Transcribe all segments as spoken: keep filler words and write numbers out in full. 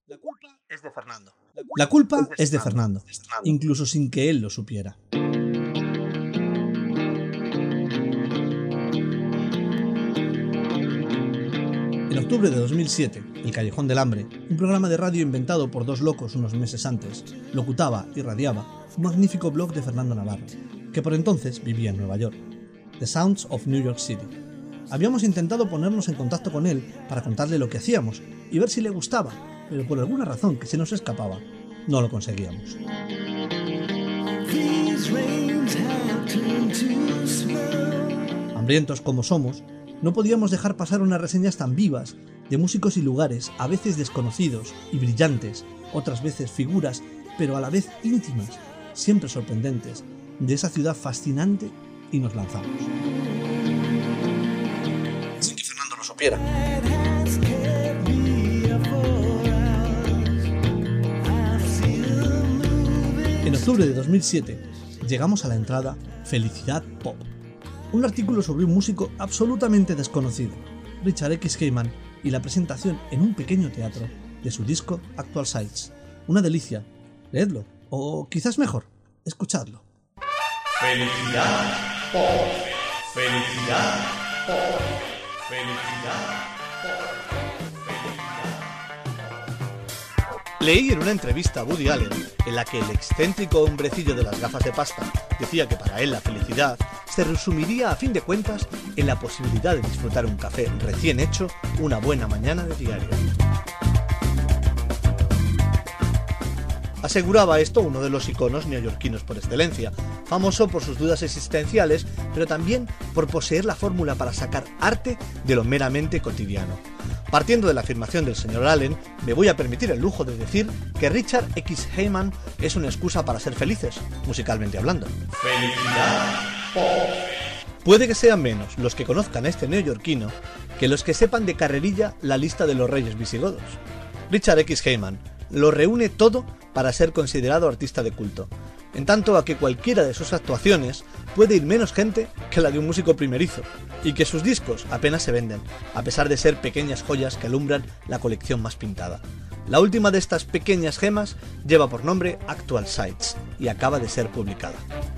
La culpa es de Fernando. La culpa es de Fernando, incluso sin que él lo supiera. En octubre de dos mil siete, El Callejón del Hambre, un programa de radio inventado por dos locos unos meses antes, locutaba y radiaba un magnífico blog de Fernando Navarro, que por entonces vivía en Nueva York, The Sounds of New York City. Habíamos intentado ponernos en contacto con él para contarle lo que hacíamos y ver si le gustaba, pero por alguna razón que se nos escapaba, no lo conseguíamos. Hambrientos como somos, no podíamos dejar pasar unas reseñas tan vivas de músicos y lugares, a veces desconocidos y brillantes, otras veces figuras, pero a la vez íntimas, siempre sorprendentes, de esa ciudad fascinante, y nos lanzamos. Sin que Fernando lo supiera. En octubre de dos mil siete llegamos a la entrada Felicidad Pop, un artículo sobre un músico absolutamente desconocido, Richard X. Heyman, y la presentación en un pequeño teatro de su disco Actual Sights. Una delicia, leedlo, o quizás mejor, escuchadlo. Felicidad Pop, Felicidad Pop, Felicidad Pop. Leí en una entrevista a Woody Allen, en la que el excéntrico hombrecillo de las gafas de pasta decía que para él la felicidad se resumiría a fin de cuentas en la posibilidad de disfrutar un café recién hecho una buena mañana de diario. Aseguraba esto uno de los iconos neoyorquinos por excelencia, famoso por sus dudas existenciales, pero también por poseer la fórmula para sacar arte de lo meramente cotidiano. Partiendo de la afirmación del señor Allen, me voy a permitir el lujo de decir que Richard X. Heyman es una excusa para ser felices, musicalmente hablando. Felicidad Pop. Puede que sean menos los que conozcan a este neoyorquino que los que sepan de carrerilla la lista de los reyes visigodos. Richard X. Heyman lo reúne todo para ser considerado artista de culto, en tanto a que cualquiera de sus actuaciones puede ir menos gente que la de un músico primerizo, y que sus discos apenas se venden, a pesar de ser pequeñas joyas que alumbran la colección más pintada. La última de estas pequeñas gemas lleva por nombre Actual Sights, y acaba de ser publicada.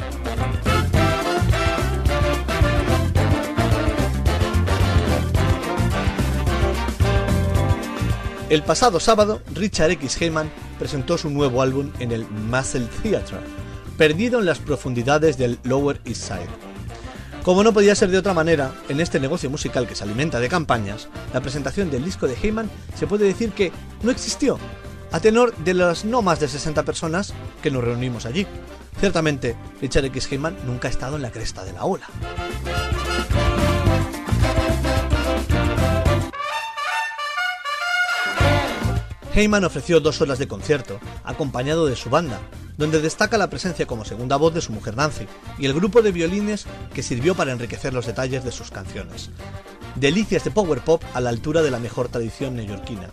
El pasado sábado, Richard X. Heyman presentó su nuevo álbum en el Muscle Theatre, perdido en las profundidades del Lower East Side. Como no podía ser de otra manera, en este negocio musical que se alimenta de campañas, la presentación del disco de Heyman se puede decir que no existió, a tenor de las no más de sesenta personas que nos reunimos allí. Ciertamente, Richard X. Heyman nunca ha estado en la cresta de la ola. Heyman ofreció dos horas de concierto, acompañado de su banda, donde destaca la presencia como segunda voz de su mujer Nancy, y el grupo de violines que sirvió para enriquecer los detalles de sus canciones. Delicias de power pop a la altura de la mejor tradición neoyorquina.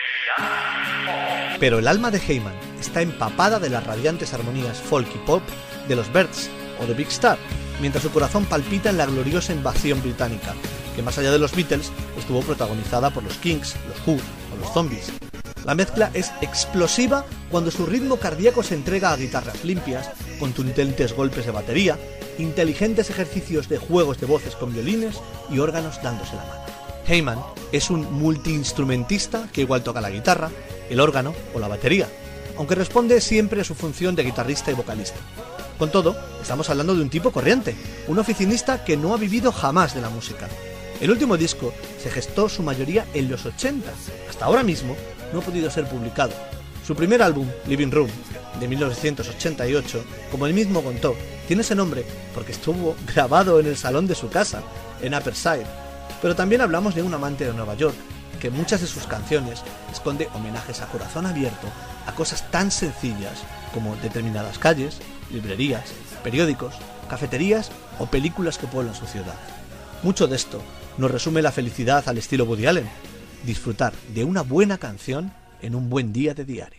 Pero el alma de Heyman está empapada de las radiantes armonías folk y pop de los Byrds o de Big Star, mientras su corazón palpita en la gloriosa invasión británica, que más allá de los Beatles estuvo protagonizada por los Kinks, los Who o los Zombies. La mezcla es explosiva cuando su ritmo cardíaco se entrega a guitarras limpias, contundentes golpes de batería, inteligentes ejercicios de juegos de voces con violines y órganos dándose la mano. Heyman es un multiinstrumentista que igual toca la guitarra, el órgano o la batería, aunque responde siempre a su función de guitarrista y vocalista. Con todo, estamos hablando de un tipo corriente, un oficinista que no ha vivido jamás de la música. El último disco se gestó su mayoría en los ochenta, hasta ahora mismo no ha podido ser publicado. Su primer álbum, Living Room, de mil novecientos ochenta y ocho, como él mismo contó, tiene ese nombre porque estuvo grabado en el salón de su casa, en Upper Side. Pero también hablamos de un amante de Nueva York, que en muchas de sus canciones esconde homenajes a corazón abierto a cosas tan sencillas como determinadas calles, librerías, periódicos, cafeterías o películas que pueblan su ciudad. Mucho de esto nos resume la felicidad al estilo Woody Allen: disfrutar de una buena canción en un buen día de diario.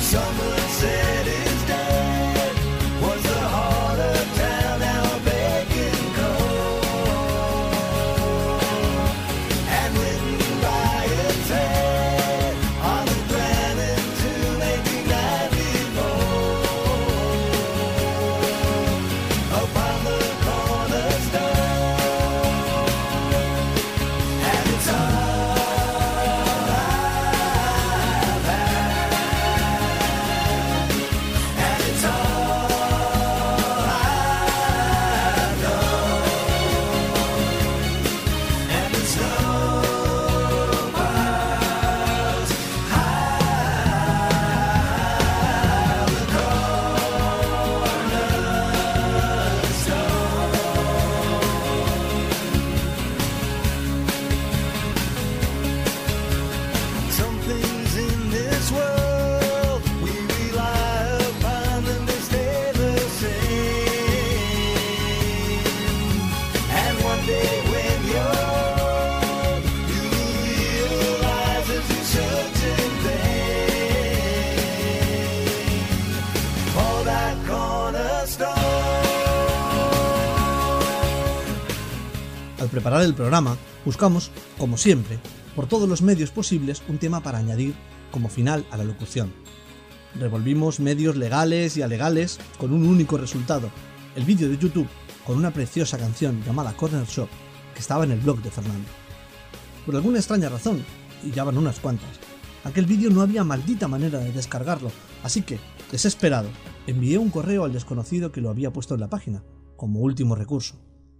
Al preparar el programa, buscamos, como siempre, por todos los medios posibles, un tema para añadir como final a la locución. Revolvimos medios legales y alegales con un único resultado, el vídeo de YouTube con una preciosa canción llamada Corner Shop, que estaba en el blog de Fernando. Por alguna extraña razón, y ya van unas cuantas, aquel vídeo no había maldita manera de descargarlo, así que, desesperado, envié un correo al desconocido que lo había puesto en la página, como último recurso.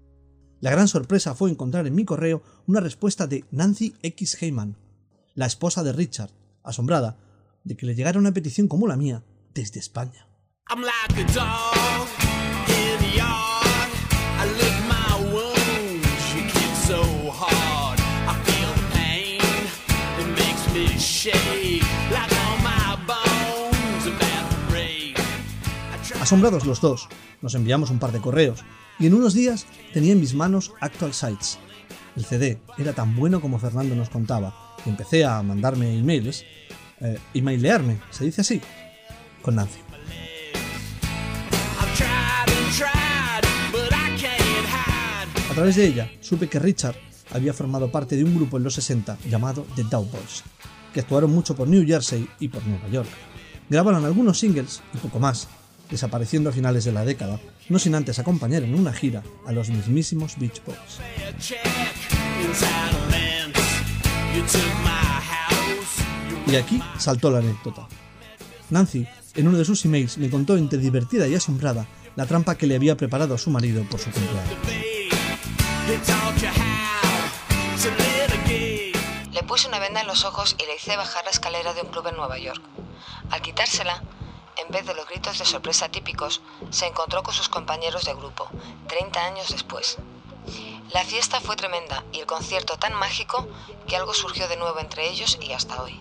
La gran sorpresa fue encontrar en mi correo una respuesta de Nancy X. Heyman, la esposa de Richard, asombrada de que le llegara una petición como la mía desde España. I'm like a dog in the yard. I lick my wounds, you kick so hard. I feel the pain, it makes me shake like all my bones about to break. Asombrados los dos, nos enviamos un par de correos y en unos días tenía en mis manos Actual Sights. El C D era tan bueno como Fernando nos contaba y empecé a mandarme emails, eh, emailearme, se dice así, con Nancy. A través de ella supe que Richard había formado parte de un grupo en los sesenta llamado The Dow Boys, que actuaron mucho por New Jersey y por Nueva York. Grabaron algunos singles y poco más, desapareciendo a finales de la década, no sin antes acompañar en una gira a los mismísimos Beach Boys. Y aquí saltó la anécdota. Nancy, en uno de sus emails, me contó entre divertida y asombrada la trampa que le había preparado a su marido por su cumpleaños. Le puse una venda en los ojos y le hice bajar la escalera de un club en Nueva York. Al quitársela, en vez de los gritos de sorpresa típicos, se encontró con sus compañeros de grupo, treinta años después. La fiesta fue tremenda y el concierto tan mágico que algo surgió de nuevo entre ellos y hasta hoy.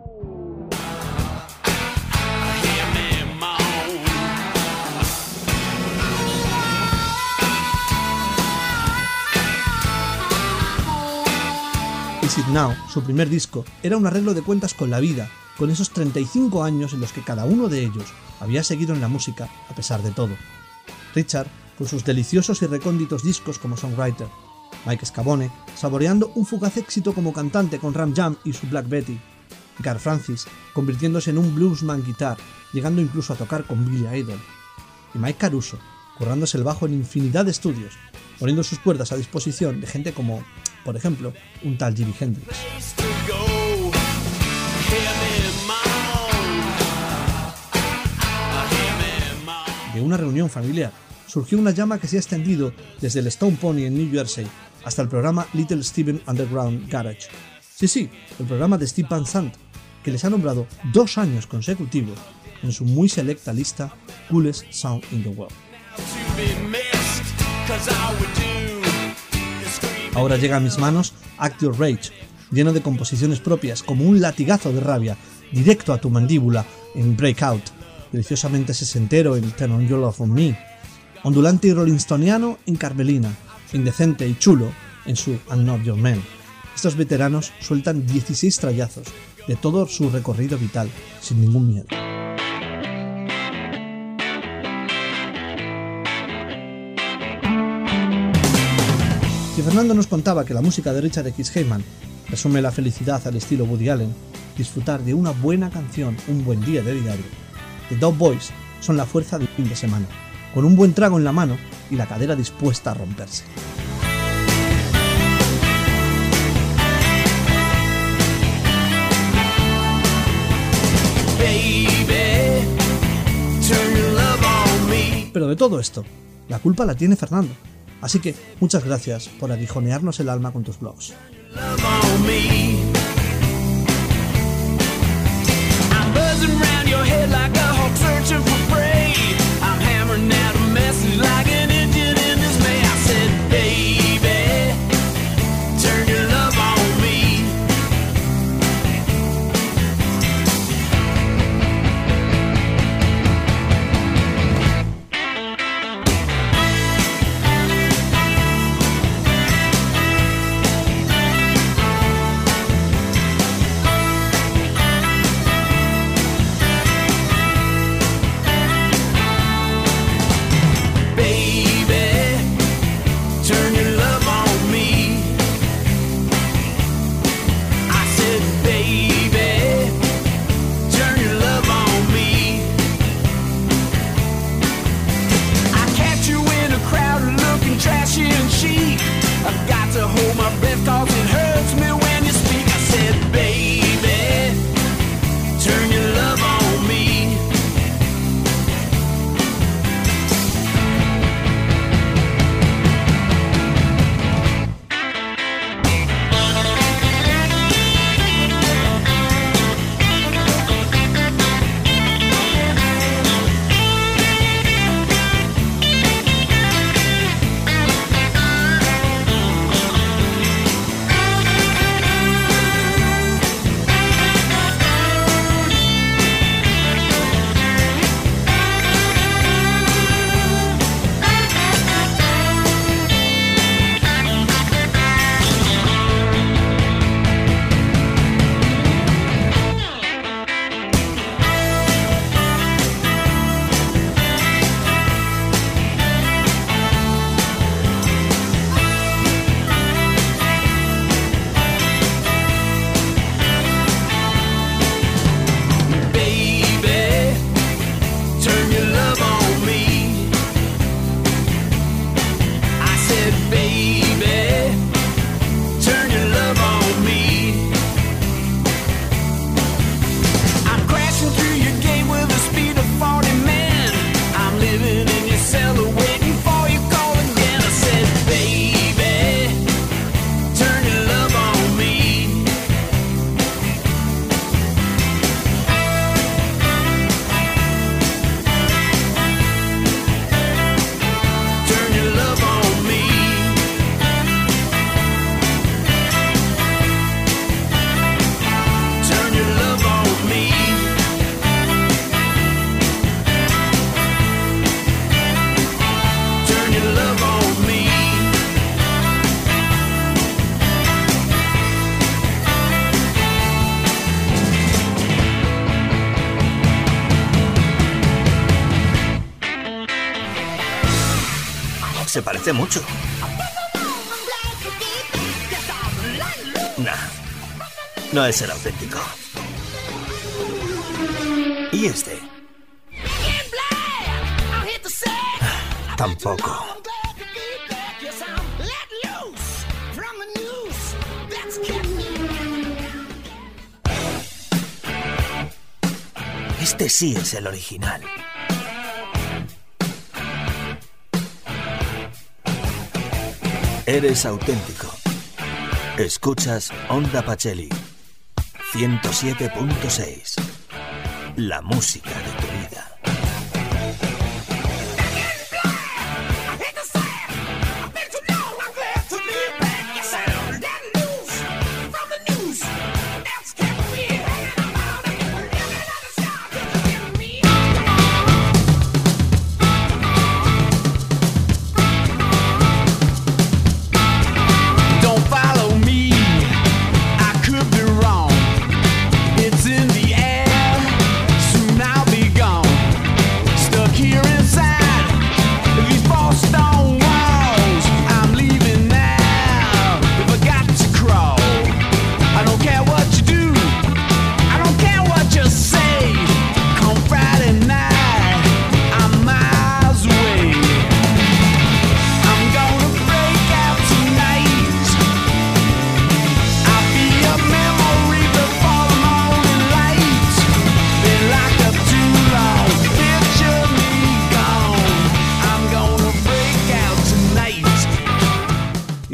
Is It Now, su primer disco, era un arreglo de cuentas con la vida, con esos treinta y cinco años en los que cada uno de ellos había seguido en la música a pesar de todo. Richard, con sus deliciosos y recónditos discos como songwriter. Mike Scavone, saboreando un fugaz éxito como cantante con Ram Jam y su Black Betty. Gar Francis, convirtiéndose en un bluesman guitar, llegando incluso a tocar con Billy Idol. Y Mike Caruso, currándose el bajo en infinidad de estudios, poniendo sus cuerdas a disposición de gente como, por ejemplo, un tal Jimi Hendrix. De una reunión familiar surgió una llama que se ha extendido desde el Stone Pony en New Jersey hasta el programa Little Steven Underground Garage. Sí, sí, el programa de Steve Van Sant, que les ha nombrado dos años consecutivos en su muy selecta lista Coolest Sound in the World. Ahora llega a mis manos Act Your Rage, lleno de composiciones propias como un latigazo de rabia, directo a tu mandíbula en Breakout, deliciosamente sesentero en Turn On Your Love On Me, ondulante y rollingstoniano en Carmelina, indecente y chulo en su I'm Not Your Man. Estos veteranos sueltan dieciséis trallazos de todo su recorrido vital sin ningún miedo. Si Fernando nos contaba que la música de Richard X. Heyman resume la felicidad al estilo Woody Allen, disfrutar de una buena canción un buen día de diario, The Dog Boys son la fuerza del fin de semana, con un buen trago en la mano y la cadera dispuesta a romperse. Pero de todo esto, la culpa la tiene Fernando. Así que muchas gracias por aguijonearnos el alma con tus blogs. Se parece mucho. Nah, no es el auténtico. ¿Y este? Tampoco. Este sí es el original. Eres auténtico. Escuchas Onda Pacheli ciento siete punto seis. La música de tu vida. It's in the air, soon I'll be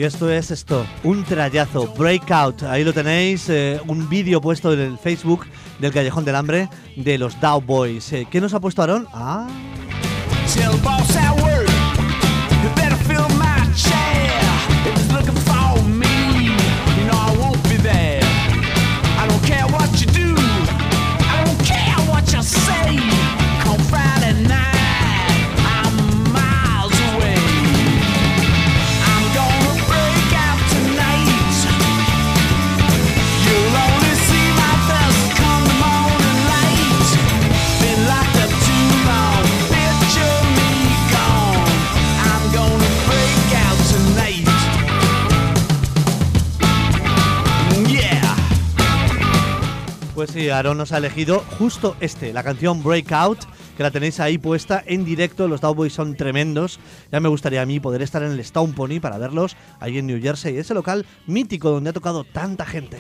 Y esto es esto, un trayazo, Breakout. Ahí lo tenéis, eh, un vídeo puesto en el Facebook del Callejón del Hambre de los Dow Boys. Eh, ¿Qué nos ha puesto Aarón? Ah... Pues sí, Aarón nos ha elegido justo este, la canción Breakout, que la tenéis ahí puesta en directo. Los Dow Boys son tremendos. Ya me gustaría a mí poder estar en el Stone Pony para verlos ahí en New Jersey, ese local mítico donde ha tocado tanta gente.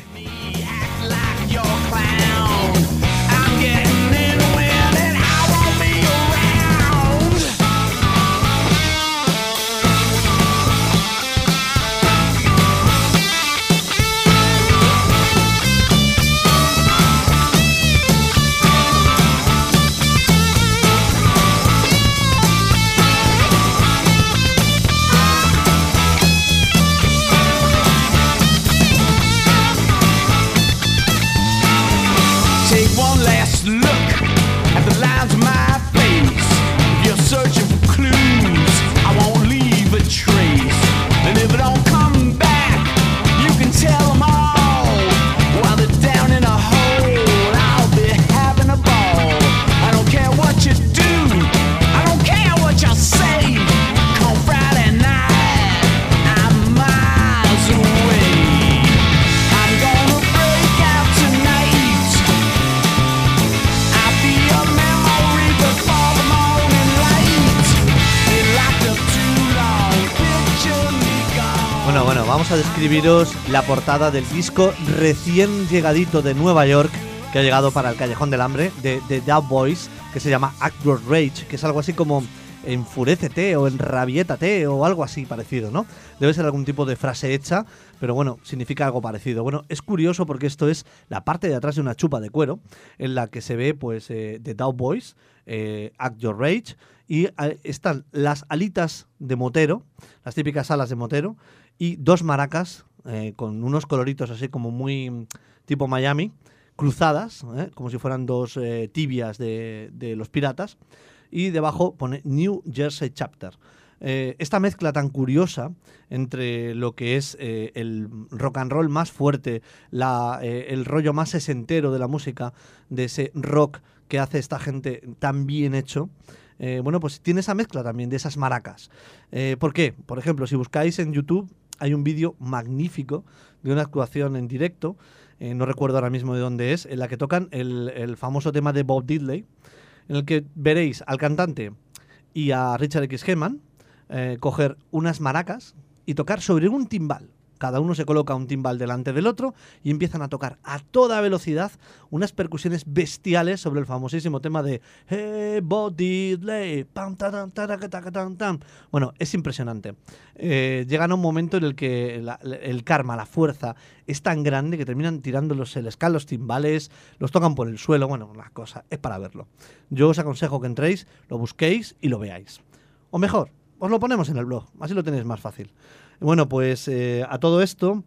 Vamos a describiros la portada del disco recién llegadito de Nueva York que ha llegado para el Callejón del Hambre de The Dow Boys, que se llama Act Your Rage, que es algo así como enfurécete o enrabiétate o algo así parecido, ¿no? Debe ser algún tipo de frase hecha, pero bueno, significa algo parecido. Bueno, es curioso porque esto es la parte de atrás de una chupa de cuero en la que se ve pues eh, The Dow Boys, eh, Act Your Rage, y eh, están las alitas de motero, las típicas alas de motero, y dos maracas eh, con unos coloritos así como muy tipo Miami, cruzadas, eh, como si fueran dos eh, tibias de, de los piratas, y debajo pone New Jersey Chapter. Eh, esta mezcla tan curiosa entre lo que es eh, el rock and roll más fuerte, la, eh, el rollo más sesentero de la música, de ese rock que hace esta gente tan bien hecho, eh, bueno, pues tiene esa mezcla también de esas maracas. Eh, ¿Por qué? Por ejemplo, si buscáis en YouTube, hay un vídeo magnífico de una actuación en directo, eh, no recuerdo ahora mismo de dónde es, en la que tocan el, el famoso tema de Bob Diddley, en el que veréis al cantante y a Richard X. Hellman eh, coger unas maracas y tocar sobre un timbal. Cada uno se coloca un timbal delante del otro y empiezan a tocar a toda velocidad unas percusiones bestiales sobre el famosísimo tema de Hey Bob Diddley. Pam, taran, taraca, taca, tan, tan. Bueno, es impresionante. Eh, llegan a un momento en el que la, el karma, la fuerza, es tan grande que terminan tirándolos el ska, los timbales, los tocan por el suelo. Bueno, una cosa, es para verlo. Yo os aconsejo que entréis, lo busquéis y lo veáis. O mejor, os lo ponemos en el blog, así lo tenéis más fácil. Bueno, pues eh, a todo esto,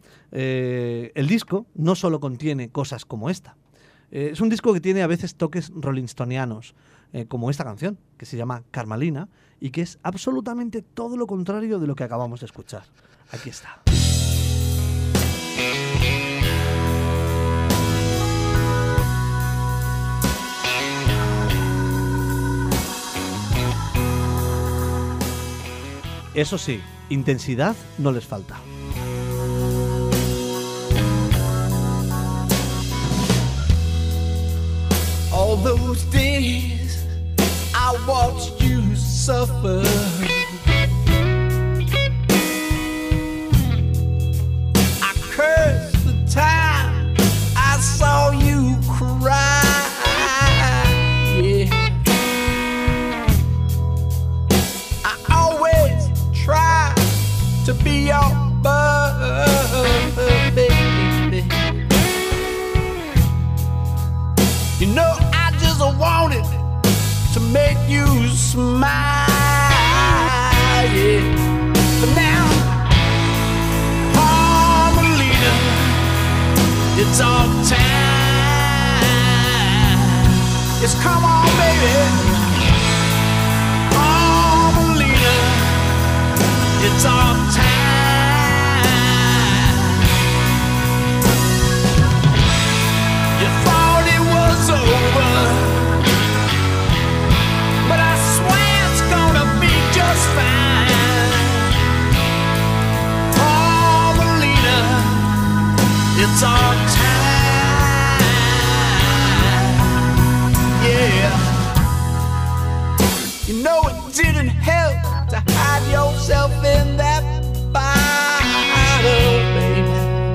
eh, el disco no solo contiene cosas como esta. Eh, es un disco que tiene a veces toques rollingstonianos, eh, como esta canción, que se llama Carmelina, y que es absolutamente todo lo contrario de lo que acabamos de escuchar. Aquí está. Eso sí, intensidad no les falta. All those days I watched you suffer, I cursed the time I saw you cry. Yeah. I always try to be your buddy, I wanted to make you smile, yeah. But now, Carmelita, it's all time. It's come on, baby. Carmelita, it's all time. You thought it was over, but I swear it's gonna be just fine. Carmelita, it's all time, yeah. You know it didn't help to hide yourself in that bottle, baby.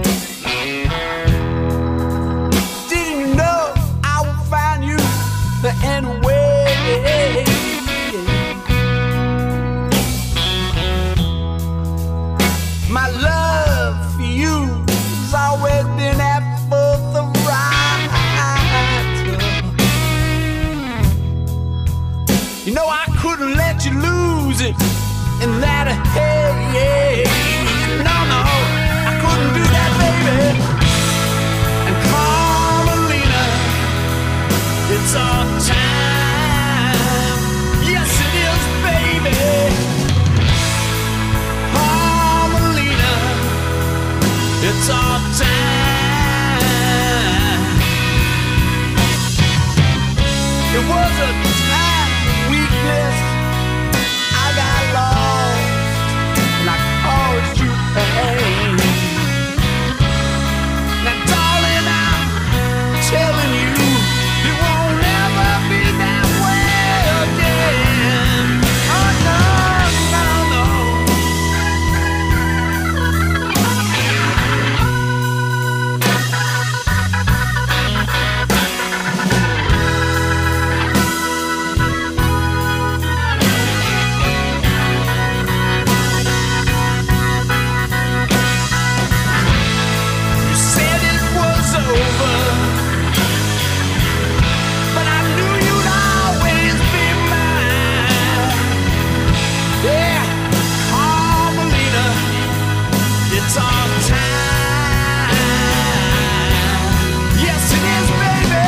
Didn't you know I would find you the end way? My love for you has always been at both the right. You know I couldn't let you lose it in that hey, yeah. No, no, I couldn't do that, baby. And Carmelita, it's all time. Yes, it is, baby. Carmelita, it's all time. It was a time of weakness. I got lost and I caused you pain. Now, darling, I'm telling you, it won't ever be that way again. Oh, no, no, no. You said it was over, but I knew you'd always be mine. Yeah, Carmelita, it's all time. Yes, it is, baby.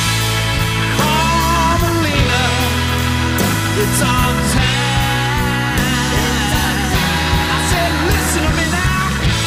Carmelita, it's all time. I said, listen to me now.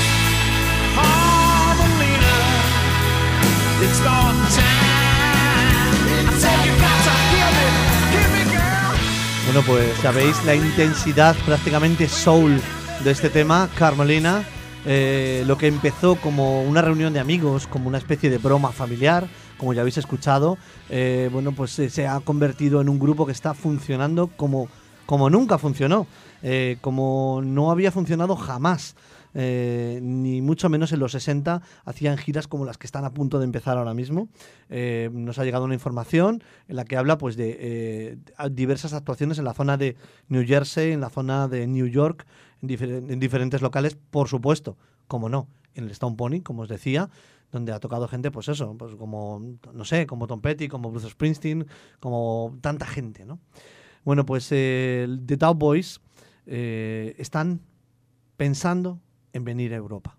Carmelita, it's all time. I said, you got to hear me, hear me, girl. Bueno, pues sabéis la intensidad prácticamente soul de este tema, Carmelina. Eh, lo que empezó como una reunión de amigos, como una especie de broma familiar, como ya habéis escuchado, eh, bueno, pues eh, se ha convertido en un grupo que está funcionando como, como nunca funcionó, eh, como no había funcionado jamás. Eh, ni mucho menos en los sesenta hacían giras como las que están a punto de empezar ahora mismo. Eh, nos ha llegado una información en la que habla pues de eh, diversas actuaciones en la zona de New Jersey, en la zona de New York, en, difer- en diferentes locales, por supuesto, como no, en el Stone Pony, como os decía, donde ha tocado gente, pues eso, pues como, no sé, como Tom Petty, como Bruce Springsteen, como tanta gente, ¿no? Bueno, pues eh, The Dow Boys eh, están pensando en venir a Europa.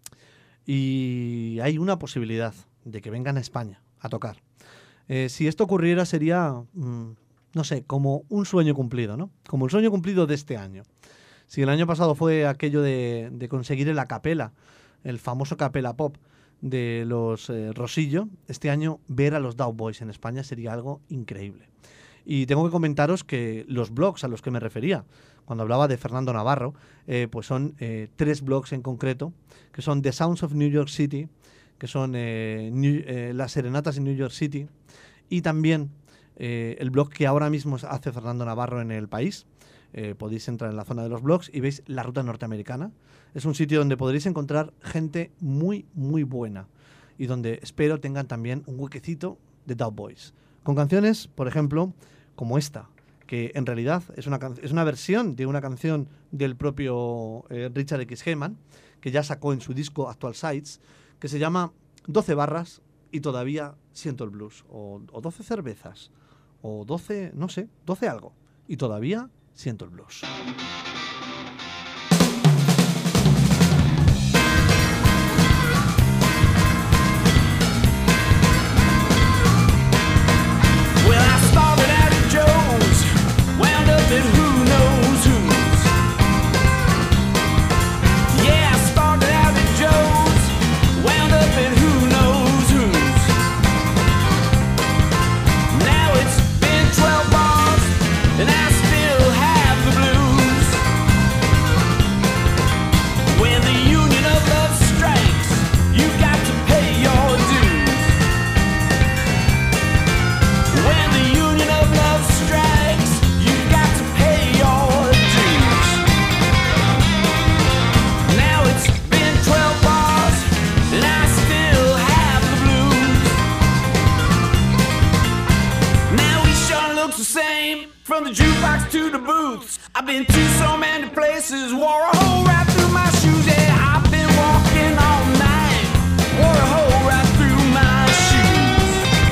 Y hay una posibilidad de que vengan a España a tocar. Eh, si esto ocurriera sería, mmm, no sé, como un sueño cumplido, ¿no? Como el sueño cumplido de este año. Si el año pasado fue aquello de, de conseguir el a capela, el famoso capela pop de los eh, Rosillo, este año ver a los Dow Boys en España sería algo increíble. Y tengo que comentaros que los blogs a los que me refería cuando hablaba de Fernando Navarro, eh, pues son eh, tres blogs en concreto, que son The Sounds of New York City, que son eh, New, eh, las serenatas en New York City, y también eh, el blog que ahora mismo hace Fernando Navarro en El País. Eh, podéis entrar en la zona de los blogs y veis la ruta norteamericana. Es un sitio donde podréis encontrar gente muy, muy buena y donde espero tengan también un huequecito de Dow Boys. Con canciones, por ejemplo, como esta, que en realidad es una, es una versión de una canción del propio eh, Richard X. Heyman, que ya sacó en su disco Actual Sights, que se llama doce barras y todavía siento el blues. O, o doce cervezas, o doce, no sé, doce algo, y todavía siento el blues. Well, I started out at Joe's, wound up at who knows who's. Yeah, I started out at Joe's, wound up at who knows who's. Now it's been twelve bars, and I still have the blues. When the union of love strikes, you got to pay your dues. When the union of love strikes, you've got to pay your dues. Now it's been twelve bars, and I still have the blues. Now each sure looks the same, from the jukebox to the booths. I've been to so many places, wore a hole right through my shoes. Yeah, I've been walking all night, wore a hole right through my shoes.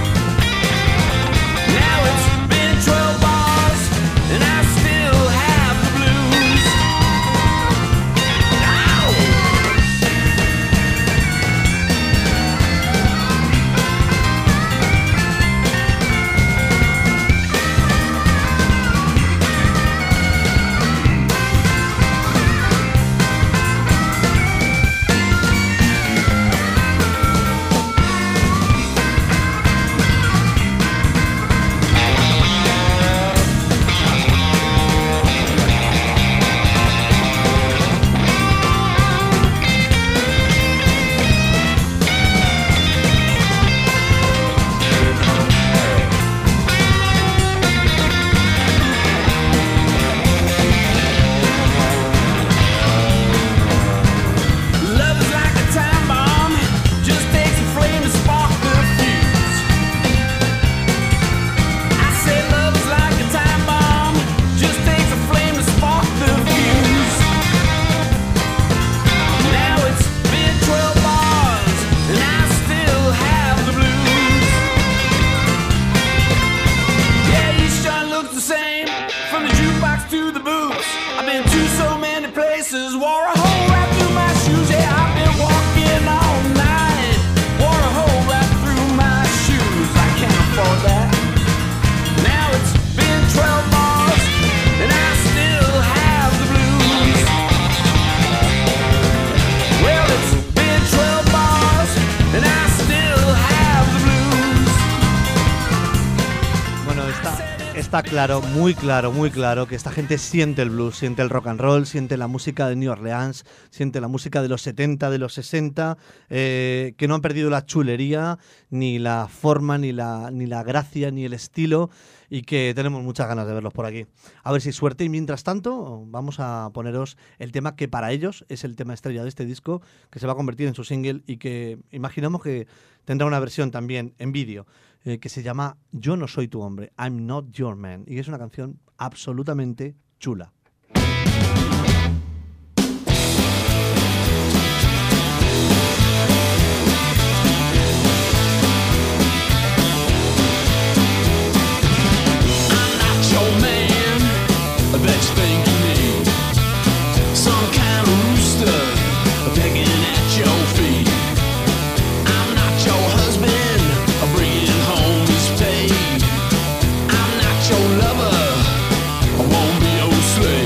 Now it's been twelve bars, and I still have the blues. Ow! Love is like a time bomb, just takes a flame to spark the fuse. I say love is like a time bomb, just takes a flame to spark the fuse. Now it's been twelve bars, and I still have the blues. Yeah, each joint looks the same, from the jukebox to the booths. I've been to so many places, wore a hole right through my shoes. Yeah, I've been walking all night, wore a hole right through my shoes. I can't afford that. Now it's been twelve bars, and I still have the blues. Well, it's been twelve bars, and I still have the blues. Bueno, está, está claro, muy claro, muy claro que esta gente siente el blues, siente el rock and roll, siente la música de New Orleans, siente la música de los setenta, de los sesenta, eh, que no han perdido la chulería, ni la forma, ni la, ni la gracia, ni el estilo, y que tenemos muchas ganas de verlos por aquí. A ver si hay suerte, y mientras tanto vamos a poneros el tema que para ellos es el tema estrella de este disco, que se va a convertir en su single y que imaginamos que tendrá una versión también en vídeo, eh, que se llama Yo no soy tu hombre, I'm not your man, y es una canción absolutamente chula. I'm not your man, I bet you think you need some kind of rooster pecking at your feet. I'm not your husband, bringing home his pay. I'm not your lover, I won't be your slave.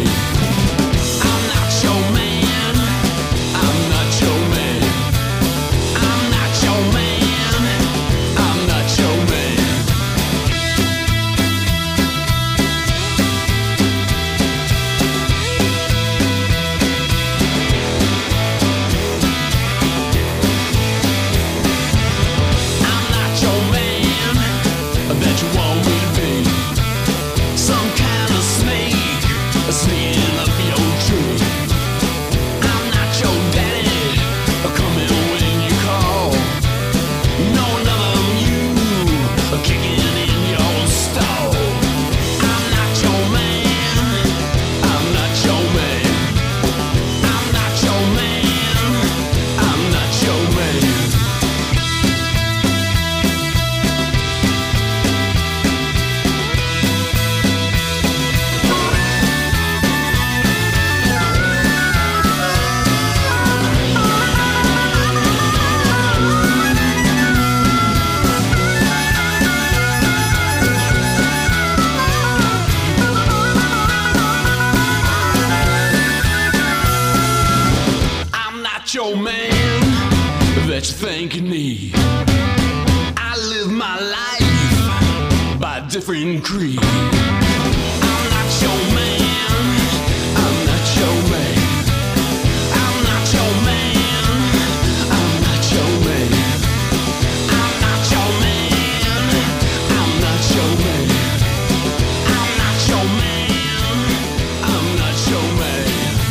think you need. I live my life by different creed. I'm not your man, I'm not your man. I'm not your man, I'm not your man. I'm not your man, I'm not your man. I'm not your man, I'm not your man.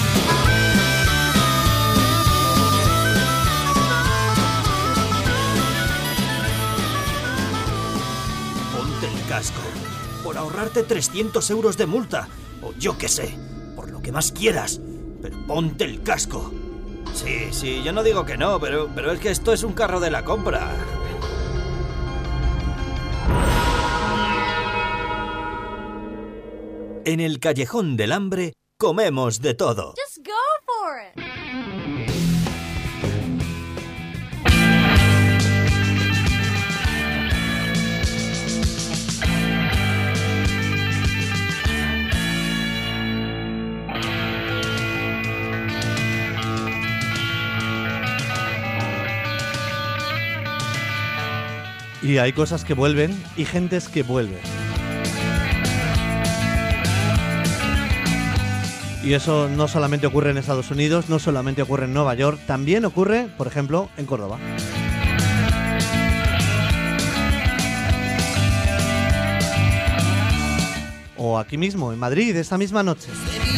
Ponte el casco. Por ahorrarte trescientos euros de multa. O yo qué sé. Por lo que más quieras. Pero ponte el casco. Sí, sí, yo no digo que no, pero, pero es que esto es un carro de la compra. En el Callejón del Hambre comemos de todo. Just go for it. Y hay cosas que vuelven y gentes que vuelven. Y eso no solamente ocurre en Estados Unidos, no solamente ocurre en Nueva York, también ocurre, por ejemplo, en Córdoba. O aquí mismo, en Madrid, esta misma noche.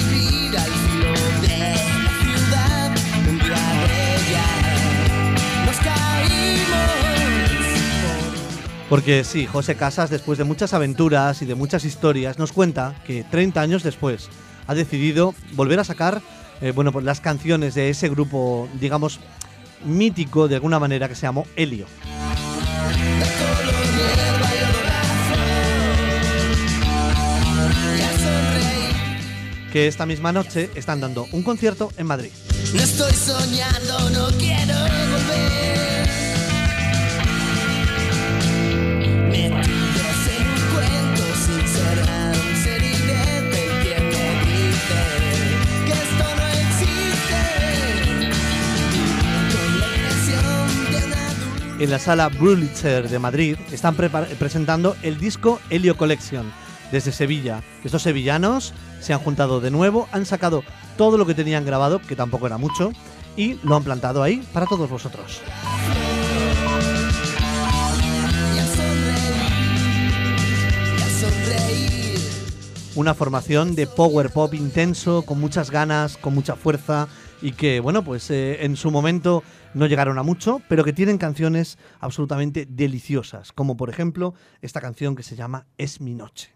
Porque sí, José Casas, después de muchas aventuras y de muchas historias, nos cuenta que treinta años después ha decidido volver a sacar eh, bueno, pues las canciones de ese grupo, digamos, mítico de alguna manera, que se llamó Helio. Que esta misma noche están dando un concierto en Madrid. No estoy soñando, no quiero volver. En la sala Brulitzer de Madrid están presentando el disco Helio Collection desde Sevilla. Estos sevillanos se han juntado de nuevo, han sacado todo lo que tenían grabado, que tampoco era mucho, y lo han plantado ahí para todos vosotros. Una formación de power pop intenso, con muchas ganas, con mucha fuerza, y que, bueno, pues eh, en su momento no llegaron a mucho, pero que tienen canciones absolutamente deliciosas, como por ejemplo esta canción que se llama Es mi noche.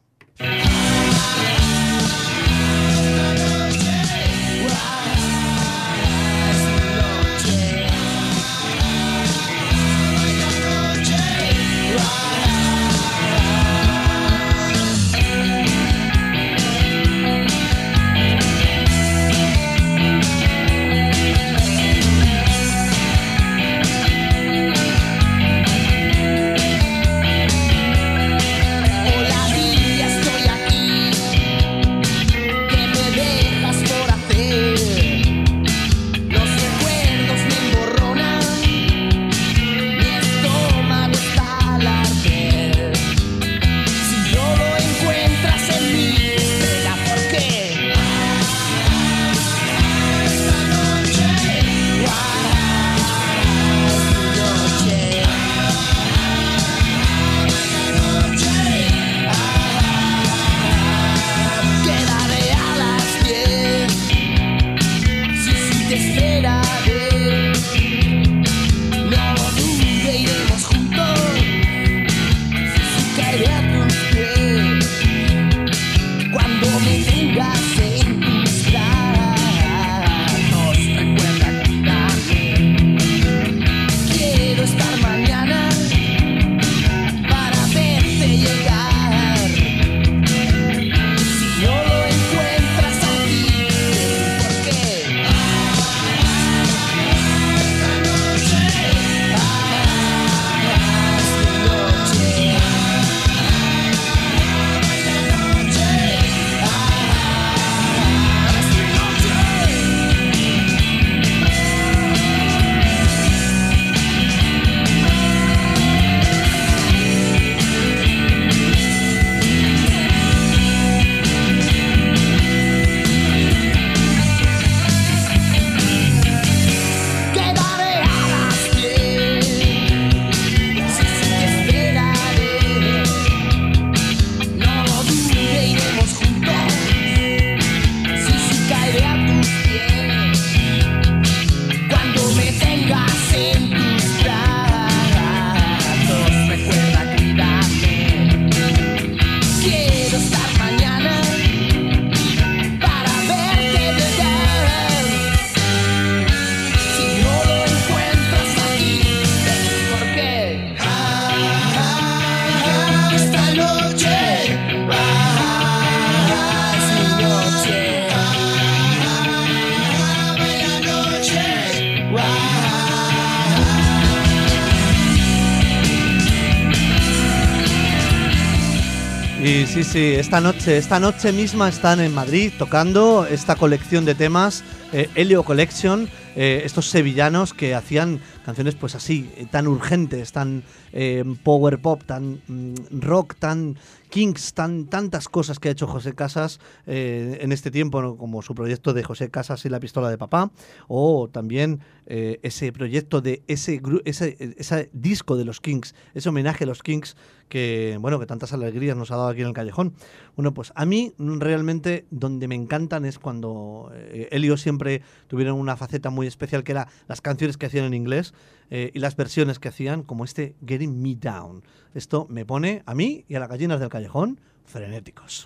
Y sí, sí, esta noche, esta noche misma están en Madrid tocando esta colección de temas, eh, Helio Collection, eh, estos sevillanos que hacían canciones pues así, eh, tan urgentes, tan eh, power pop, tan mm, rock, tan Kings, tan tantas cosas que ha hecho José Casas eh, en este tiempo, ¿no? Como su proyecto de José Casas y la pistola de papá, o también eh, ese proyecto de ese, ese, ese disco de los Kings, ese homenaje a los Kings que, bueno, que tantas alegrías nos ha dado aquí en el Callejón. Bueno, pues a mí realmente donde me encantan es cuando eh, Helio siempre tuvieron una faceta muy especial, que era las canciones que hacían en inglés eh, y las versiones que hacían, como este Getting Me Down. Esto me pone a mí y a las gallinas del Callejón frenéticos.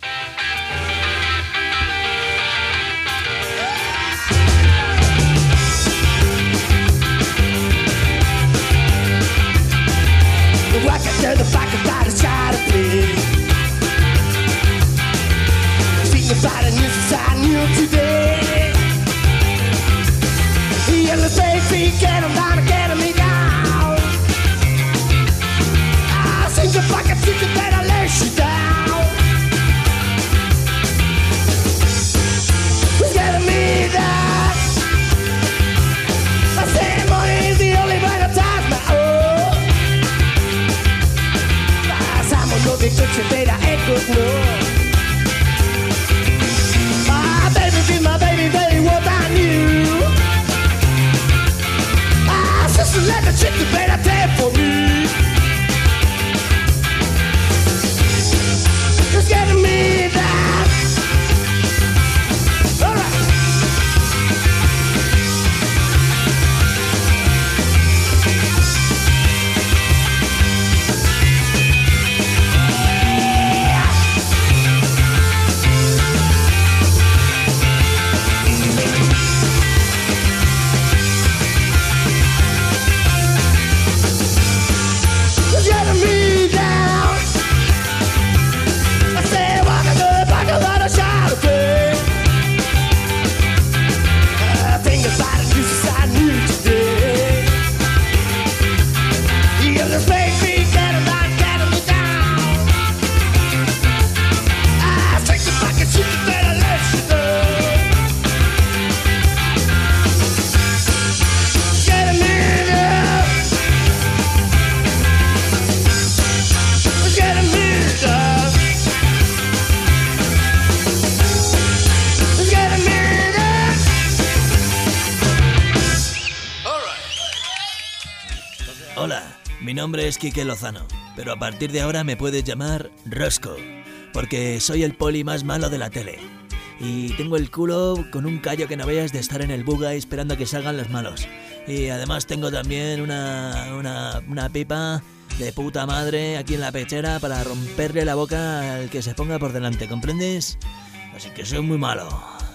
I can tell the back about a child to play. Think about it, this is I knew today. Yellow baby, get him down, get me down. I think if I can think that I'll let you down. Who's getting me down? I say money is the only way to time my own. No big picture data ain't good no. My baby be my baby, baby, what I knew. Ah, sister, let the chick the better take for me. Just getting me down. Alright. Mi nombre es Quique Lozano, pero a partir de ahora me puedes llamar Rosco, porque soy el poli más malo de la tele. Y tengo el culo con un callo que no veas de estar en el buga esperando a que salgan los malos. Y además tengo también una, una, una pipa de puta madre aquí en la pechera para romperle la boca al que se ponga por delante, ¿comprendes? Así que soy muy malo.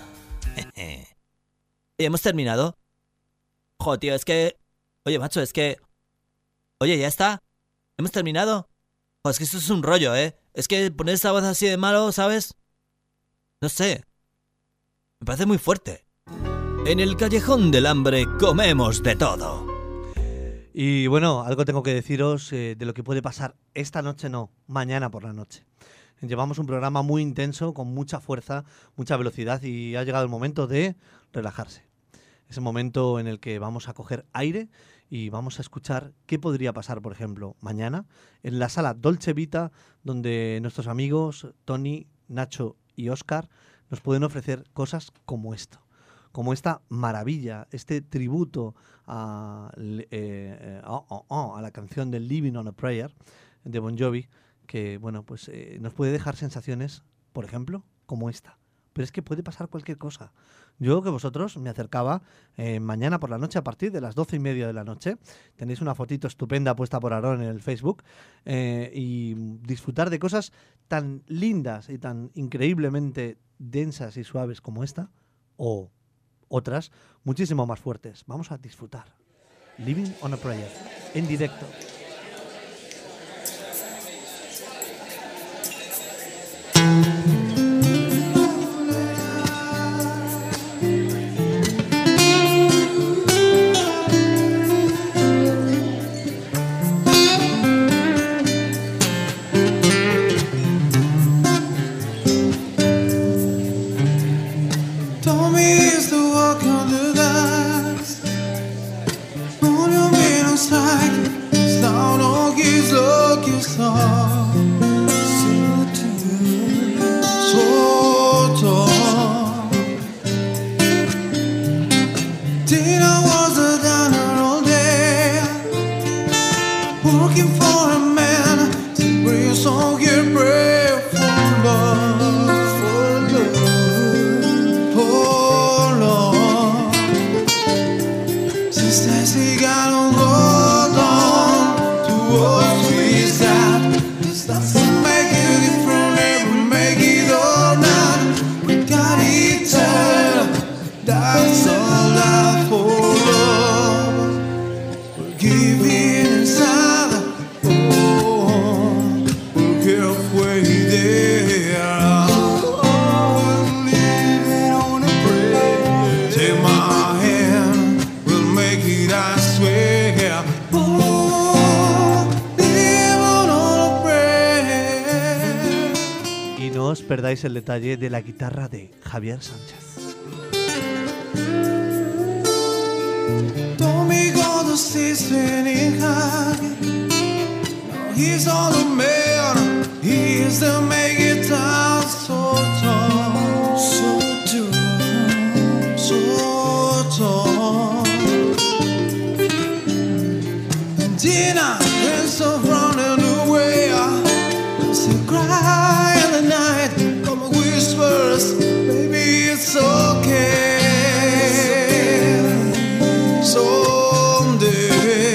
¿Y hemos terminado? Jo, tío, es que... Oye, macho, es que... Oye, ¿ya está? ¿Hemos terminado? Oh, es que esto es un rollo, ¿eh? Es que poner esa voz así de malo, ¿sabes? No sé. Me parece muy fuerte. En el Callejón del Hambre comemos de todo. Y bueno, algo tengo que deciros eh, de lo que puede pasar esta noche, no, mañana por la noche. Llevamos un programa muy intenso, con mucha fuerza, mucha velocidad, y ha llegado el momento de relajarse. Es el momento en el que vamos a coger aire y vamos a escuchar qué podría pasar, por ejemplo, mañana en la sala Dolce Vita, donde nuestros amigos Tony, Nacho y Óscar nos pueden ofrecer cosas como esto, como esta maravilla, este tributo a, eh, oh, oh, oh, a la canción de Living on a Prayer de Bon Jovi, que bueno, pues eh, nos puede dejar sensaciones, por ejemplo, como esta. Pero es que puede pasar cualquier cosa. Yo que vosotros me acercaba eh, mañana por la noche a partir de las doce y media de la noche. Tenéis una fotito estupenda puesta por Aarón en el Facebook. Eh, y disfrutar de cosas tan lindas y tan increíblemente densas y suaves como esta. O otras muchísimo más fuertes. Vamos a disfrutar. Living on a Prayer. En directo. no os perdáis el detalle de la guitarra de Javier Sánchez. He's all a man, he's the make it sound so tall, so tall, so tall. And Tina is so running away, she cry in the night, come whispers, baby it's okay, someday.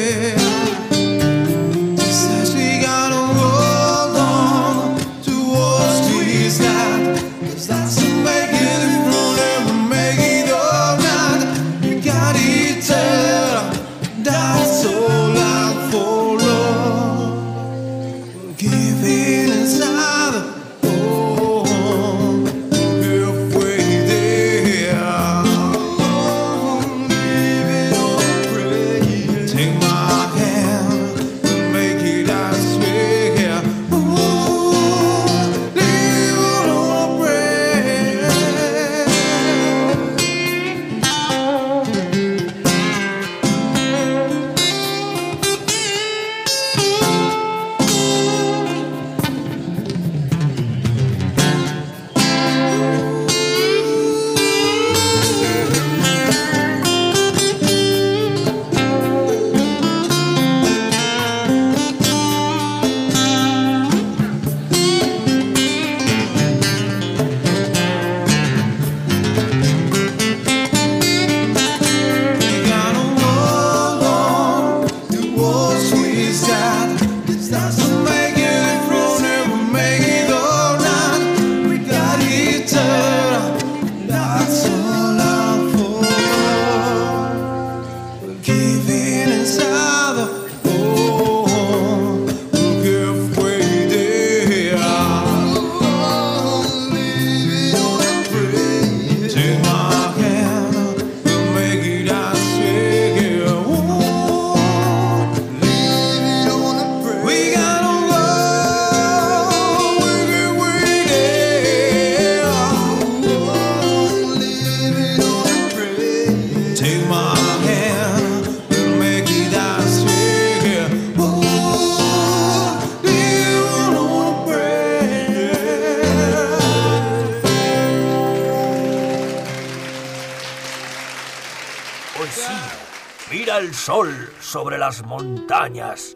El sol sobre las montañas.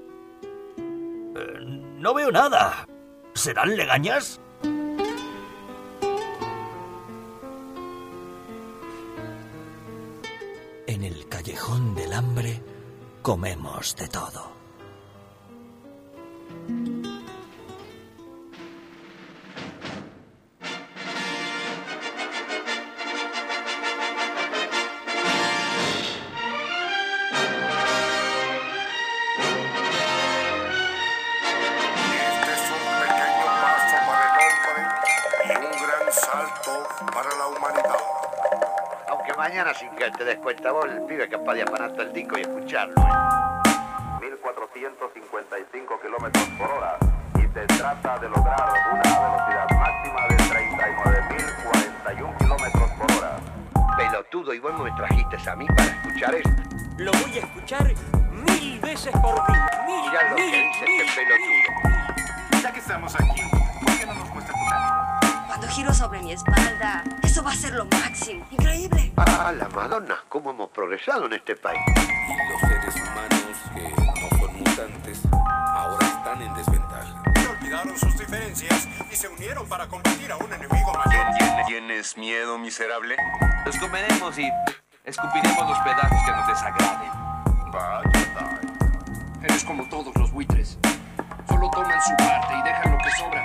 Eh, no veo nada. ¿Serán legañas? En el callejón del hambre comemos de todo. Para la humanidad. Aunque mañana sin que te des cuenta vos, el pibe es capaz de afanarte el disco y escucharlo, ¿eh? mil cuatrocientos cincuenta y cinco kilómetros por hora y se trata de lograr una velocidad máxima de treinta y nueve mil cuarenta y uno kilómetros por hora. Pelotudo, ¿y vos no me trajiste a mí para escuchar esto? Lo voy a escuchar mil veces por día. Mil, Mirá lo mil, que dice mil, este pelotudo. Ya que estamos aquí, ¿por qué no nos muestra tu cara? Cuando giro sobre mi espalda, eso va a ser lo máximo. Increíble. Ah, la Madonna, cómo hemos progresado en este país. Y los seres humanos que no son mutantes ahora están en desventaja. Olvidaron sus diferencias y se unieron para combatir a un enemigo mayor. ¿Tienes miedo, miserable? Los comeremos y escupiremos los pedazos que nos desagraden. Vaya, vaya. Eres como todos los buitres. Solo toman su parte y dejan lo que sobra.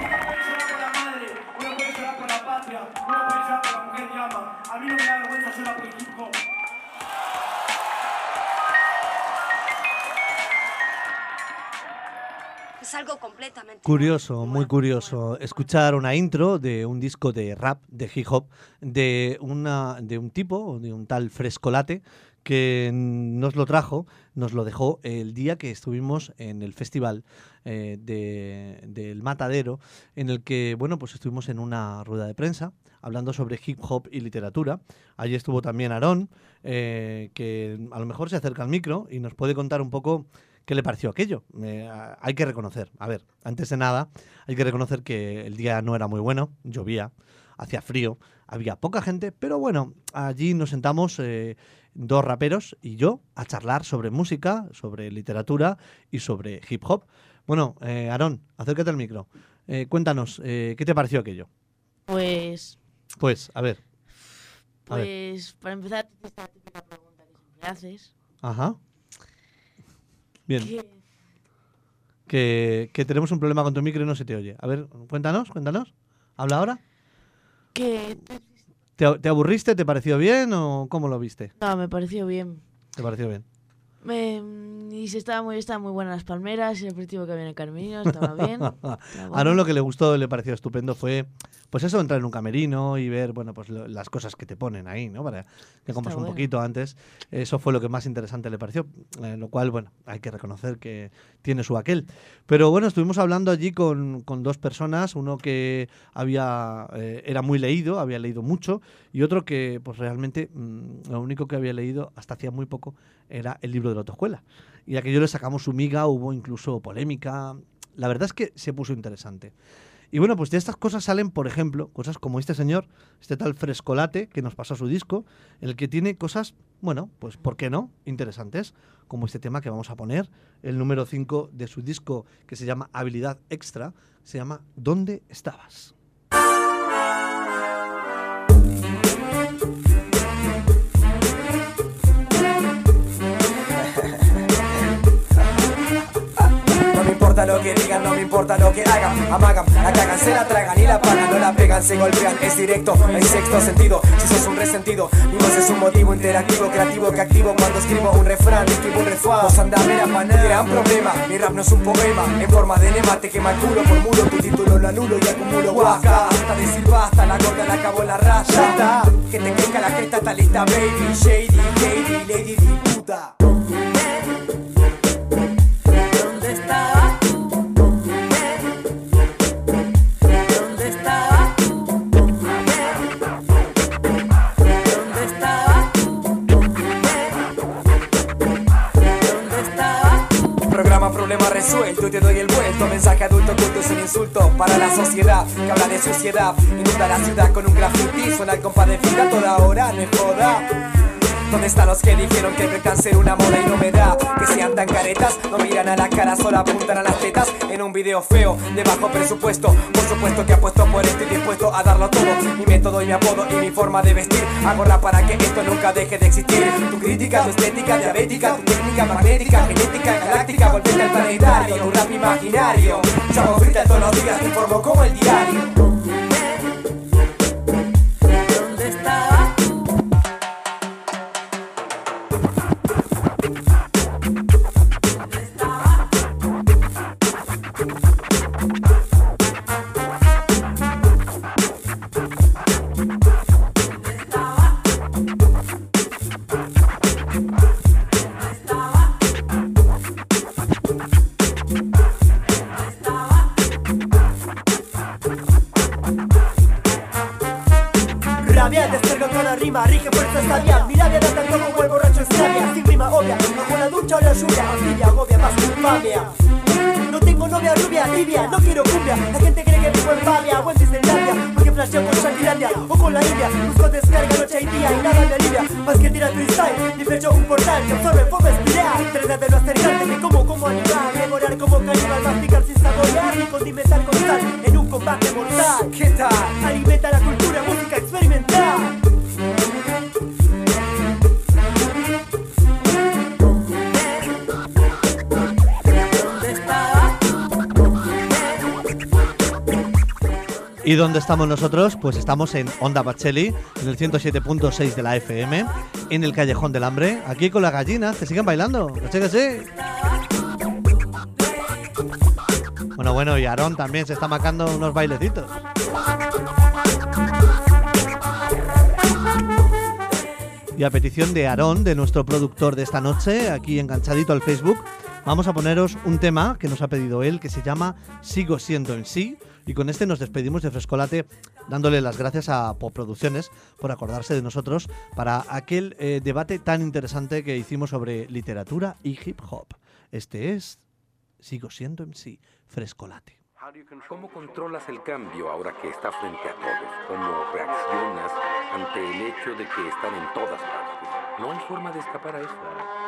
A mí no me da vergüenza hacer la hip hop. Es algo completamente Curioso, muy curioso, escuchar una intro de un disco de rap, de hip hop, de, una, de un tipo, de un tal Frescolate, que nos lo trajo, nos lo dejó el día que estuvimos en el festival eh, de, del Matadero, en el que, bueno, pues estuvimos en una rueda de prensa hablando sobre hip hop y literatura. Allí estuvo también Aarón, eh, que a lo mejor se acerca al micro y nos puede contar un poco qué le pareció aquello. Eh, hay que reconocer, a ver, antes de nada, hay que reconocer que el día no era muy bueno, llovía, hacía frío, había poca gente, pero bueno, allí nos sentamos eh, dos raperos y yo a charlar sobre música, sobre literatura y sobre hip hop. Bueno, eh, Aarón, acércate al micro. Eh, cuéntanos, eh, ¿qué te pareció aquello? Pues... Pues, a ver. A pues, ver. para empezar, esta típica pregunta que siempre haces. Ajá. Bien. ¿Qué? Que, que tenemos un problema con tu micro y no se te oye. A ver, cuéntanos, cuéntanos. ¿Habla ahora? ¿Qué? ¿Te, ¿Te aburriste? ¿Te pareció bien o cómo lo viste? No, me pareció bien. ¿Te pareció bien? Me, y se estaba muy, estaban muy buenas las palmeras, el aperitivo que había en el Carmenino estaba bien. Estaba bueno. A Aarón lo que le gustó, le pareció estupendo fue, pues eso, entrar en un camerino y ver, bueno, pues lo, las cosas que te ponen ahí, ¿no? Para que comas un bueno. poquito antes. Eso fue lo que más interesante le pareció, eh, lo cual, bueno, hay que reconocer que tiene su aquel. Pero bueno, estuvimos hablando allí con, con dos personas, uno que había eh, era muy leído, había leído mucho, y otro que, pues realmente, mmm, lo único que había leído hasta hacía muy poco era el libro de la autoescuela. Y aquello le sacamos su miga, hubo incluso polémica. La verdad es que se puso interesante. Y bueno, pues de estas cosas salen, por ejemplo, cosas como este señor, este tal Frescolate, que nos pasó su disco, en el que tiene cosas, bueno, pues ¿por qué no?, interesantes, como este tema que vamos a poner, el número cinco de su disco, que se llama Habilidad Extra, se llama ¿Dónde estabas? Lo que digan, no me importa lo que hagan, amagan, la cagan, se la tragan y la pagan, no la pegan, se golpean, es directo, en sexto sentido, si sos un resentido, mi voz es un motivo interactivo, creativo que activo cuando escribo un refrán, escribo un refrán, vos anda a ver a panar, gran problema, mi rap no es un poema, en forma de lema te quema el culo por muro, tu título lo anulo y acumulo guaca, hasta decir basta, la gorda la acabó la raya, que te crezca la cresta, está lista baby, shady, lady, lady, disputa. ¿Dónde estaba? Problema resuelto, te doy el vuelto. Mensaje adulto, culto sin insulto para la sociedad que habla de suciedad. Inunda la ciudad con un graffiti. Suena el compás de fila toda hora, no es joda. ¿Dónde están los que dijeron que el break ser una moda y no me da? Que sean tan caretas, no miran a la cara, solo apuntan a las tetas. En un video feo, de bajo presupuesto. Por supuesto que apuesto por esto y dispuesto a darlo todo. Mi método y mi apodo y mi forma de vestir. Hago rap para que esto nunca deje de existir. Tu crítica, tu estética, diabética, tu técnica magnética, genética, galáctica, volvete al planetario. Tu rap imaginario. Yo hago frita todos los días, te informo como el diario. ¿Dónde estaba? Rige fuerza sabia, mi labia da tanto como el borracho extravia. Sin rima obvia, bajo la ducha o la lluvia, anfibia, agobia, más que infamia. No tengo novia rubia, tibia, no quiero cumbia. La gente cree que vivo en Pavia o en Disneylandia, porque flasheo con Shakilandia o con la India. Busco descarga noche y día y nada me alivia. Más que tirar freestyle, ni flecho un portal que absorbe forma espiral. Trata de no acercarte, que como como animal, devorar como caníbal, masticar sin saborear, ni condimentar con sal en un combate mortal. ¿Qué tal? Alimenta la cultura, música experimental. ¿Y dónde estamos nosotros? Pues estamos en Onda Bacheli, en el ciento siete punto seis de la F M, en el Callejón del Hambre, aquí con las gallinas, que sigan bailando. ¡Que sí, que sí! Bueno, bueno, y Aarón también se está marcando unos bailecitos. Y a petición de Aarón, de nuestro productor de esta noche, aquí enganchadito al Facebook, vamos a poneros un tema que nos ha pedido él, que se llama Sigo siendo en sí. Y con este nos despedimos de Frescolate, dándole las gracias a Pop Producciones por acordarse de nosotros para aquel eh, debate tan interesante que hicimos sobre literatura y hip hop. Este es Sigo siendo en sí, Frescolate. ¿Cómo controlas el cambio ahora que está frente a todos? ¿Cómo reaccionas ante el hecho de que están en todas partes? No hay forma de escapar a eso.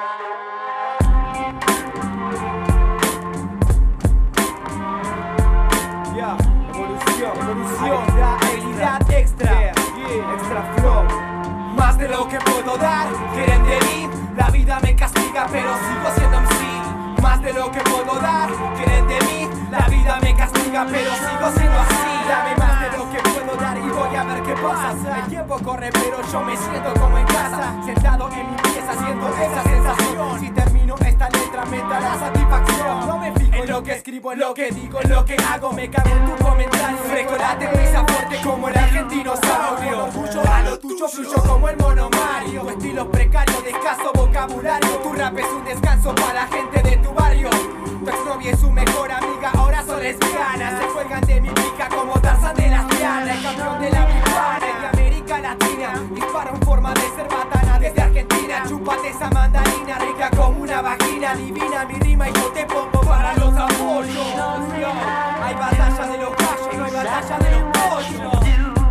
Yeah, evolución, evolución, habilidad extra, yeah, yeah, extra flow. Más de lo que puedo dar, quieren de mí. La vida me castiga, pero sigo siendo M C. Más de lo que puedo dar, quieren de mí. La vida me castiga, pero sigo siendo así. Dame más de lo que puedo dar y voy a ver qué pasa. El tiempo corre, pero yo me siento como en casa, sentado en mi pieza haciendo esa sensación. Si termino esta letra me dará satisfacción. No me fijo en lo que escribo, en lo que digo, en lo que hago. Me cago en tu comentario. Frescolate, brisa fuerte como el argentino saurio. Orgullo a lo tuyo, fluyo como el mono Mario. Tu estilo es precario, de escaso vocabulario. Tu rap es un descanso para la gente de tu barrio. Tu exnovia es su mejor amiga, ahora son lesbianas. Se cuelgan de mi pica como Tarzán de las lianas. El campeón de la bifana y de América Latina. Disparo en forma de ser batana desde Argentina. Chúpate esa mandarina, rica como una vagina. Divina mi rima y yo te pongo para los apoyos. Yo, hay batalla de los gallos, no hay batalla de los pollos.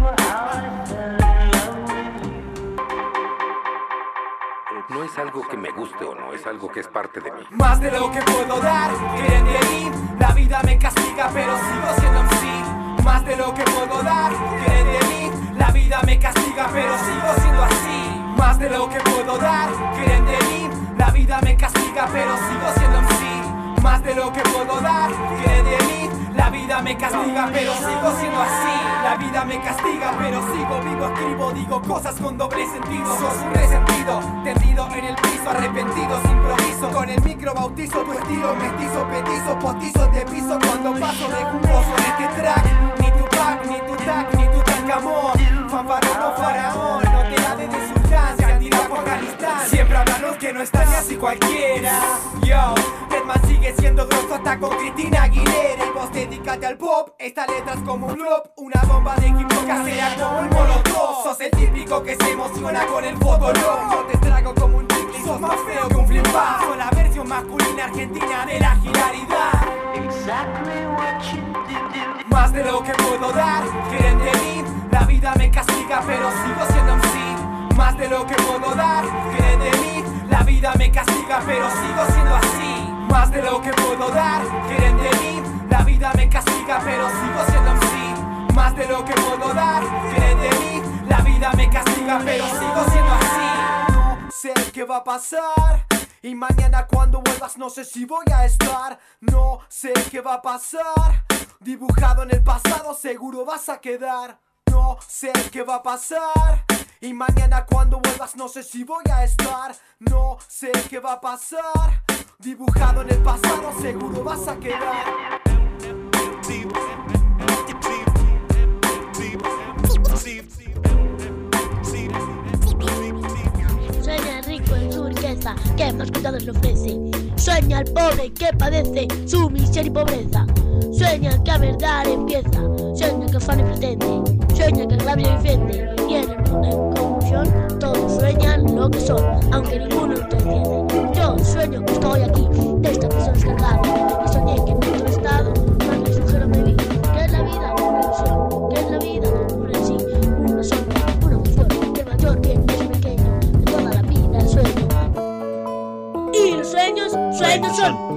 No es algo que me guste o no, es algo que es parte de mí. Más de lo que puedo dar, quieren de mí. La vida me castiga, pero sigo siendo M C. Más de lo que puedo dar, quieren de mí. La vida me castiga, pero sigo siendo así. Más de lo que puedo dar, quieren de mí. La vida me castiga, pero sigo siendo M C. Más de lo que puedo dar, quieren de mí. La vida me castiga, pero sigo siendo así. La vida me castiga, pero sigo vivo. Escribo, digo cosas con doble sentido. Sos un resentido, tendido en el piso, arrepentido, sin improviso. Con el micro bautizo tu estilo, mestizo, petizo, postizo de piso. Cuando paso de jugoso en este track. Ni tu pack, ni tu tac, ni tu tancamón. Fanfarrón o faraón, no te la de de sultán. Se han tirado por Afganistán. Siempre hablan los que no están ni así cualquiera. Yo, Redman sigue siendo grosso hasta con Cristina Aguilera. Y vos dedícate al pop, esta letra es como un flop. Una bomba de hip hop casera como el molotov. Sos el típico que se emociona con el fotolog. Yo te trago como un chicle y sos más feo que un flip-flop. Sos la versión masculina argentina de la hilaridad. Más de lo que puedo dar, quieren de mí. La vida me castiga, pero sigo siendo M C. Más de lo que puedo dar, quieren de mí. La vida me castiga, pero sigo siendo así. Más de lo que puedo dar, quieren de mí. La vida me castiga, pero sigo siendo M C. Más de lo que puedo dar, quieren de mí. La vida me castiga, pero sigo siendo así. No sé qué va a pasar. Y mañana cuando vuelvas no sé si voy a estar. No sé qué va a pasar. Dibujado en el pasado seguro vas a quedar. No sé qué va a pasar. Y mañana cuando vuelvas no sé si voy a estar. No sé qué va a pasar. Dibujado en el pasado seguro vas a quedar. Sueña el rico en su riqueza, que más cuidados le ofrece. Sueña el pobre que padece su miseria y pobreza. Sueña el que a verdad empieza. Sueña que el fan pretende. Sueña que el rabia defiende. Y en el mundo en confusión todos sueñan lo que son, aunque ninguno lo entiende. Yo sueño que estoy aquí, de esta prisión descargada. Y soñé que en otro estado más me sujeron me vi. Que es la vida una ilusión, que es la vida una en sí, una sombra, una emoción. Que el mayor bien es pequeño, de toda la vida el sueño. Y los sueños, sueños son.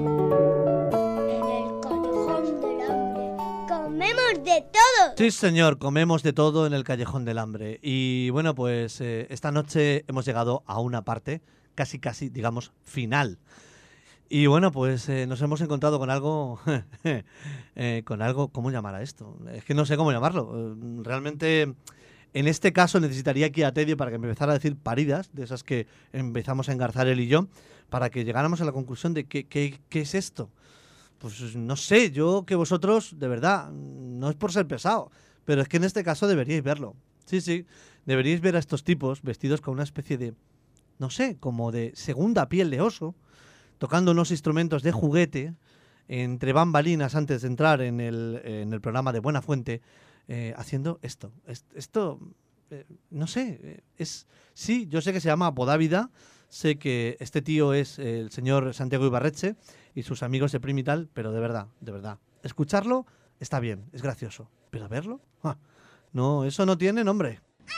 Comemos de todo. Sí, señor, comemos de todo en el Callejón del Hambre. Y bueno, pues eh, esta noche hemos llegado a una parte casi, casi, digamos, final. Y bueno, pues eh, nos hemos encontrado con algo, eh, con algo, ¿cómo llamar a esto? Es que no sé cómo llamarlo. Realmente, en este caso necesitaría aquí a Tedio para que me empezara a decir paridas, de esas que empezamos a engarzar él y yo, para que llegáramos a la conclusión de qué, qué, qué es esto. pues no sé, yo que vosotros, de verdad, no es por ser pesado, pero es que en este caso deberíais verlo. Sí, sí, deberíais ver a estos tipos vestidos con una especie de, no sé, como de segunda piel de oso, tocando unos instrumentos de juguete, entre bambalinas antes de entrar en el, en el programa de Buena Fuente, eh, haciendo esto. Esto, eh, no sé, eh, es sí, yo sé que se llama Apodávida, sé que este tío es el señor Santiago Ibarretxe y sus amigos de Primital, pero de verdad, de verdad, escucharlo está bien, es gracioso, pero verlo, ah, no, eso no tiene nombre.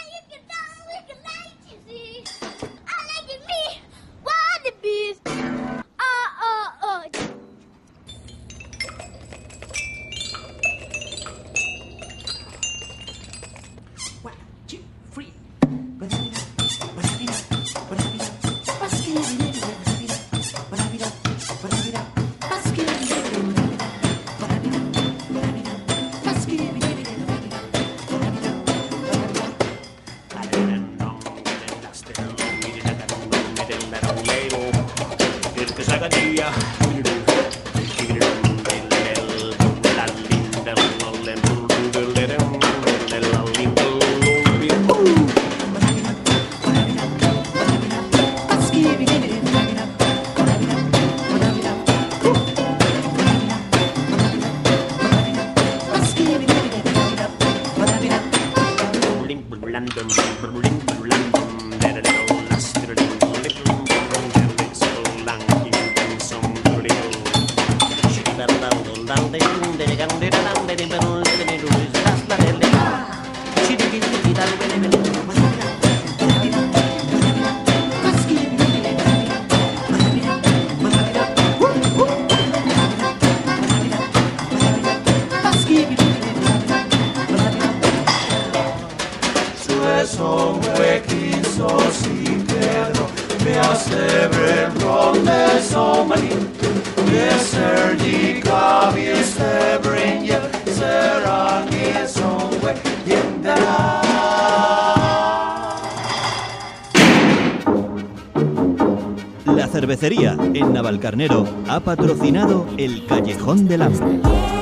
La cervecería en Navalcarnero ha patrocinado el Callejón del Hambre.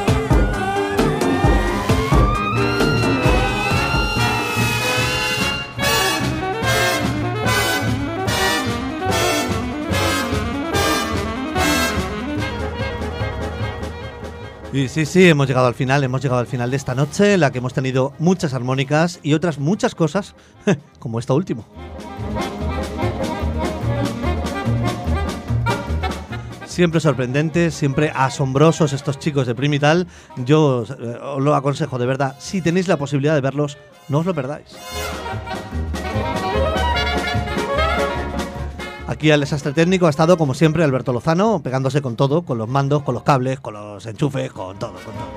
Y sí, sí, hemos llegado al final, hemos llegado al final de esta noche, en la que hemos tenido muchas armónicas y otras muchas cosas, como esta última. Siempre sorprendentes, siempre asombrosos estos chicos de Primital. Yo os, eh, os lo aconsejo, de verdad, si tenéis la posibilidad de verlos, no os lo perdáis. Aquí al desastre técnico ha estado, como siempre, Alberto Lozano, pegándose con todo, con los mandos, con los cables, con los enchufes, con todo, con todo.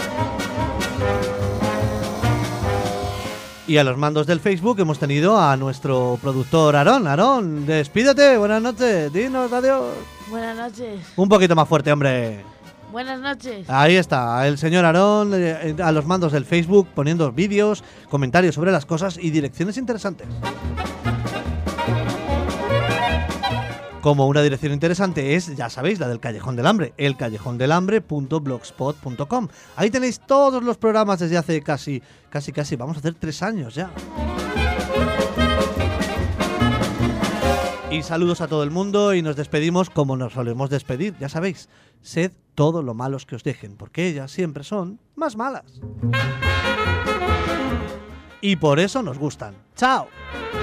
Y a los mandos del Facebook hemos tenido a nuestro productor Aarón. Aarón, despídete, buenas noches, dinos adiós. Buenas noches. Un poquito más fuerte, hombre. Buenas noches. Ahí está, el señor Aarón eh, a los mandos del Facebook, poniendo vídeos, comentarios sobre las cosas y direcciones interesantes. Como una dirección interesante es, ya sabéis, la del Callejón del Hambre, el callejón del hambre punto blogspot punto com. Ahí tenéis todos los programas desde hace casi, casi, casi, vamos a hacer tres años ya. Y saludos a todo el mundo y nos despedimos como nos solemos despedir, ya sabéis, sed todo lo malos que os dejen, porque ellas siempre son más malas. Y por eso nos gustan. ¡Chao!